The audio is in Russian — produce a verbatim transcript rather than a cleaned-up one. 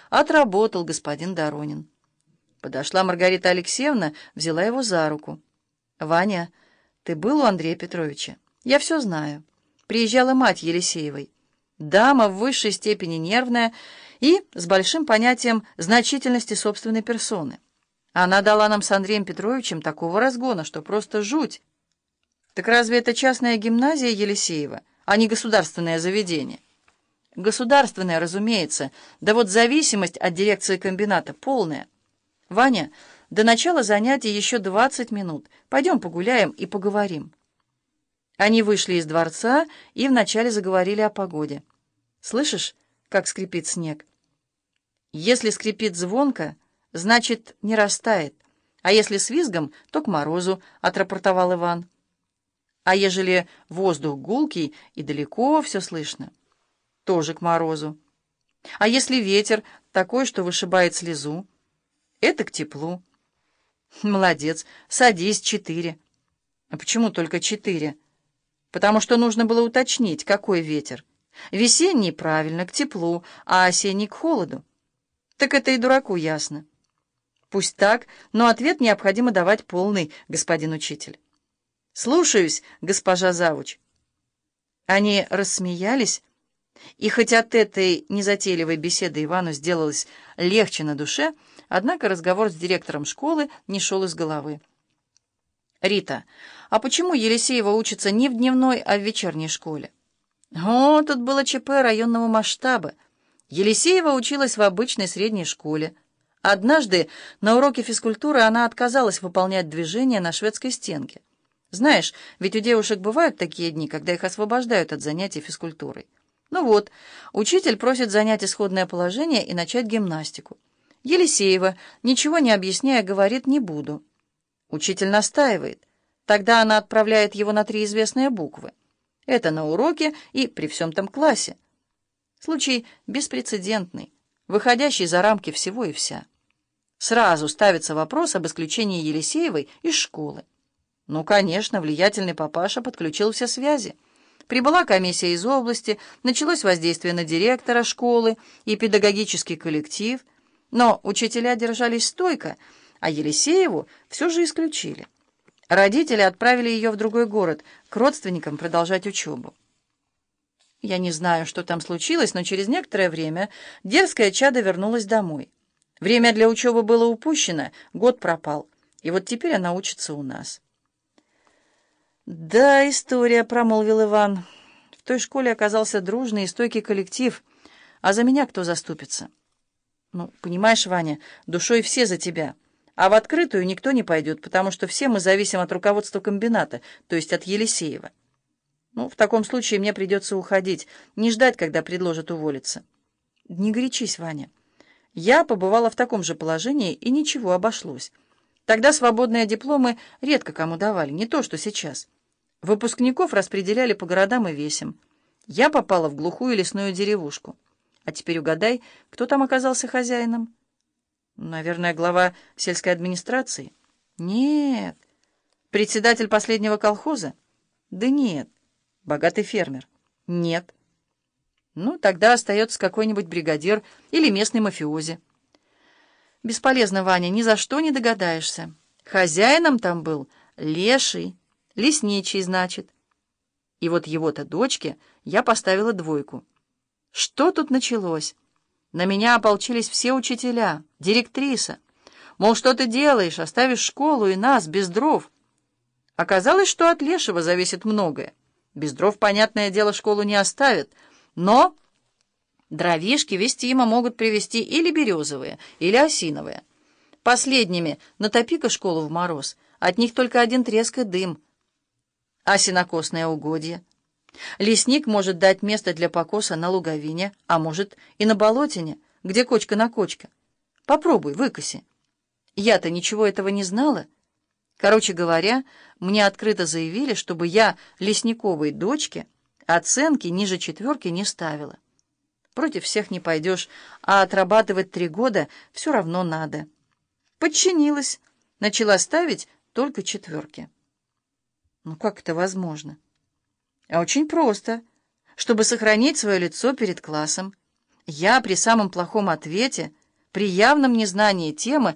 Отработал господин Доронин. Подошла Маргарита Алексеевна, взяла его за руку. «Ваня, ты был у Андрея Петровича? Я все знаю. Приезжала мать Елисеевой. Дама в высшей степени нервная и с большим понятием значительности собственной персоны. Она дала нам с Андреем Петровичем такого разгона, что просто жуть. Так разве это частная гимназия Елисеева, а не государственное заведение?» «Государственное, разумеется. Да вот зависимость от дирекции комбината полная. Ваня, до начала занятий еще двадцать минут. Пойдем погуляем и поговорим». Они вышли из дворца и вначале заговорили о погоде. «Слышишь, как скрипит снег? Если скрипит звонко, значит, не растает, а если с визгом, то к морозу», — отрапортовал Иван. «А ежели воздух гулкий и далеко все слышно, тоже к морозу. А если ветер такой, что вышибает слезу, это к теплу». «Молодец, садись, четыре». «А почему только четыре?» «Потому что нужно было уточнить, какой ветер. Весенний, правильно, к теплу, а осенний к холоду. Так это и дураку ясно». «Пусть так, но ответ необходимо давать полный, господин учитель». «Слушаюсь, госпожа завуч». Они рассмеялись, и хоть от этой незатейливой беседы Ивану сделалось легче на душе, однако разговор с директором школы не шел из головы. «Рита, а почему Елисеева учится не в дневной, а в вечерней школе?» «О, тут было ЧП районного масштаба. Елисеева училась в обычной средней школе. Однажды на уроке физкультуры она отказалась выполнять движения на шведской стенке. Знаешь, ведь у девушек бывают такие дни, когда их освобождают от занятий физкультурой. Ну вот, учитель просит занять исходное положение и начать гимнастику. Елисеева, ничего не объясняя, говорит: «Не буду». Учитель настаивает. Тогда она отправляет его на три известные буквы. Это на уроке и при всем том классе. Случай беспрецедентный, выходящий за рамки всего и вся. Сразу ставится вопрос об исключении Елисеевой из школы. Ну, конечно, влиятельный папаша подключил все связи. Прибыла комиссия из области, началось воздействие на директора школы и педагогический коллектив, но учителя держались стойко, а Елисееву все же исключили. Родители отправили ее в другой город, к родственникам продолжать учебу. Я не знаю, что там случилось, но через некоторое время дерзкое чадо вернулось домой. Время для учебы было упущено, год пропал, и вот теперь она учится у нас. «Да, история», — промолвил Иван. «В той школе оказался дружный и стойкий коллектив, а за меня кто заступится?» «Ну, понимаешь, Ваня, душой все за тебя, а в открытую никто не пойдет, потому что все мы зависим от руководства комбината, то есть от Елисеева. Ну, в таком случае мне придется уходить, не ждать, когда предложат уволиться». «Не горячись, Ваня. Я побывала в таком же положении, и ничего, обошлось. Тогда свободные дипломы редко кому давали, не то что сейчас. Выпускников распределяли по городам и весям. Я попала в глухую лесную деревушку. А теперь угадай, кто там оказался хозяином?» «Наверное, глава сельской администрации?» «Нет». «Председатель последнего колхоза?» «Да нет». «Богатый фермер?» «Нет». «Ну, тогда остается какой-нибудь бригадир или местный мафиози». «Бесполезно, Ваня, ни за что не догадаешься. Хозяином там был леший, лесничий, значит. И вот его-то дочке я поставила двойку. Что тут началось? На меня ополчились все учителя, директриса. Мол, что ты делаешь, оставишь школу и нас, без дров. Оказалось, что от лешего зависит многое. Без дров, понятное дело, школу не оставят, но дровишки вестимо могут привезти или березовые, или осиновые. Последними натопи-ка школу в мороз, от них только один треск и дым. А сенокосное угодье? Лесник может дать место для покоса на луговине, а может и на болотине, где кочка на кочка. Попробуй, выкоси. Я-то ничего этого не знала. Короче говоря, мне открыто заявили, чтобы я лесниковой дочке оценки ниже четверки не ставила. Против всех не пойдешь, а отрабатывать три года все равно надо. Подчинилась, начала ставить только четверки. Ну как это возможно? А очень просто. Чтобы сохранить свое лицо перед классом. Я при самом плохом ответе, при явном незнании темы